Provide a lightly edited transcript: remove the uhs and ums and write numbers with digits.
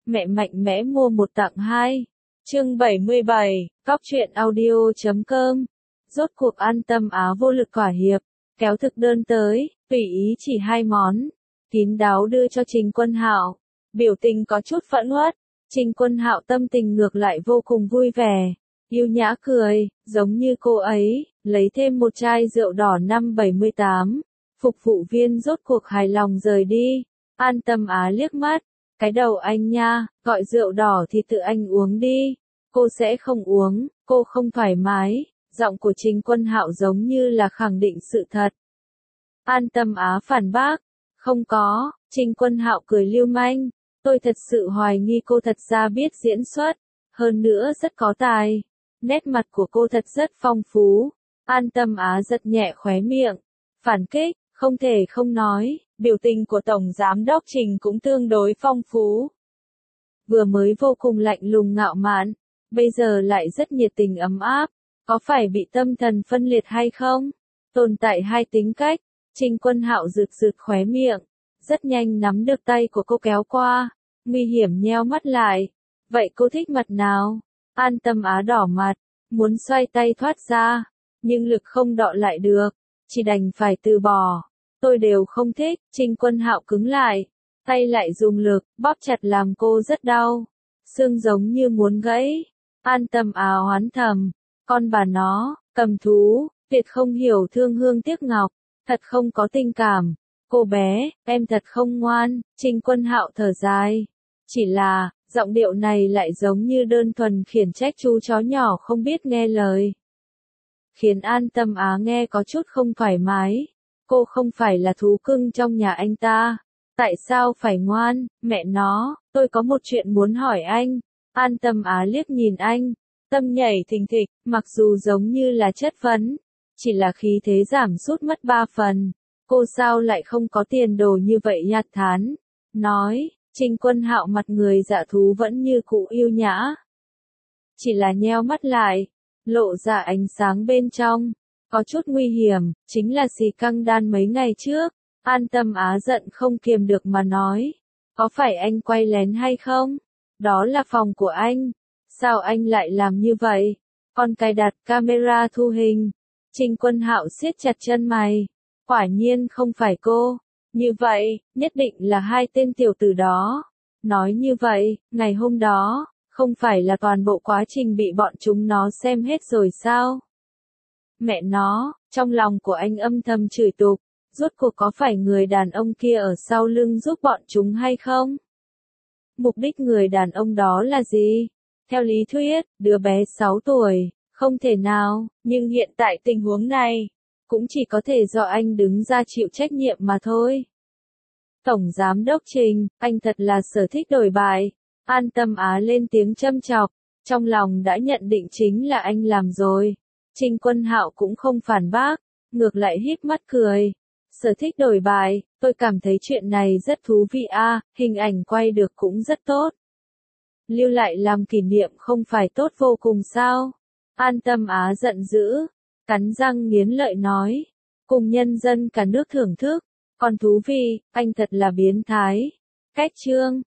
mẹ mạnh mẽ mua một tặng hai. Chương 77, Cóc truyện audio.com. Rốt cuộc An Tâm Á vô lực thỏa hiệp, kéo thực đơn tới, tùy ý chỉ hai món, kín đáo đưa cho Trình Quân Hạo. Biểu tình có chút phẫn uất, Trình Quân Hạo tâm tình ngược lại vô cùng vui vẻ, yêu nhã cười, giống như cô ấy, lấy thêm một chai rượu đỏ năm 78. Phục vụ viên rốt cuộc hài lòng rời đi. An Tâm Á liếc mắt, cái đầu anh nha, gọi rượu đỏ thì tự anh uống đi. Cô sẽ không uống, cô không thoải mái. Giọng của Trình Quân Hạo giống như là khẳng định sự thật. An Tâm Á phản bác, không có. Trình Quân Hạo cười lưu manh, tôi thật sự hoài nghi cô thật ra biết diễn xuất, hơn nữa rất có tài. Nét mặt của cô thật rất phong phú. An Tâm Á giật nhẹ khóe miệng, phản kích, không thể không nói, biểu tình của Tổng Giám đốc Trình cũng tương đối phong phú. Vừa mới vô cùng lạnh lùng ngạo mạn, bây giờ lại rất nhiệt tình ấm áp, có phải bị tâm thần phân liệt hay không? Tồn tại hai tính cách. Trình Quân Hạo rực rực khóe miệng, rất nhanh nắm được tay của cô kéo qua, nguy hiểm nheo mắt lại. Vậy cô thích mặt nào? An Tâm Á đỏ mặt, muốn xoay tay thoát ra, nhưng lực không đọ lại được, chỉ đành phải từ bỏ. Tôi đều không thích. Trình Quân Hạo cứng lại, tay lại dùng lực, bóp chặt làm cô rất đau, xương giống như muốn gãy. An Tâm Á oán thầm, con bà nó, cầm thú, tuyệt không hiểu thương hương tiếc ngọc, thật không có tình cảm. Cô bé, em thật không ngoan. Trình Quân Hạo thở dài, chỉ là, giọng điệu này lại giống như đơn thuần khiển trách chú chó nhỏ không biết nghe lời, khiến An Tâm Á nghe có chút không thoải mái. Cô không phải là thú cưng trong nhà anh ta, tại sao phải ngoan? Mẹ nó, tôi có một chuyện muốn hỏi anh. An Tâm Á liếc nhìn anh, tâm nhảy thình thịch, mặc dù giống như là chất vấn, chỉ là khí thế giảm sút mất 3 phần. Cô sao lại không có tiền đồ như vậy? Nhạt thán nói. Trình Quân Hạo mặt người dạ thú vẫn như cũ yêu nhã, chỉ là nheo mắt lại, lộ ra ánh sáng bên trong, có chút nguy hiểm, chính là xì căng đan mấy ngày trước. An Tâm Á giận không kiềm được mà nói, có phải anh quay lén hay không? Đó là phòng của anh, sao anh lại làm như vậy? Con cài đặt camera thu hình. Trình Quân Hạo siết chặt chân mày, quả nhiên không phải cô. Như vậy, nhất định là hai tên tiểu tử đó. Nói như vậy, ngày hôm đó, không phải là toàn bộ quá trình bị bọn chúng nó xem hết rồi sao? Mẹ nó, trong lòng của anh âm thầm chửi tục, rốt cuộc có phải người đàn ông kia ở sau lưng giúp bọn chúng hay không? Mục đích người đàn ông đó là gì? Theo lý thuyết, đứa bé 6 tuổi, không thể nào, nhưng hiện tại tình huống này, cũng chỉ có thể do anh đứng ra chịu trách nhiệm mà thôi. Tổng Giám đốc Trình, anh thật là sở thích đổi bại. An Tâm Á lên tiếng châm chọc, trong lòng đã nhận định chính là anh làm rồi. Trình Quân Hạo cũng không phản bác, ngược lại híp mắt cười. Sở thích đổi bài, tôi cảm thấy chuyện này rất thú vị a, hình ảnh quay được cũng rất tốt. Lưu lại làm kỷ niệm không phải tốt vô cùng sao? An Tâm Á giận dữ, cắn răng nghiến lợi nói, cùng nhân dân cả nước thưởng thức, còn thú vị, anh thật là biến thái. Cách chương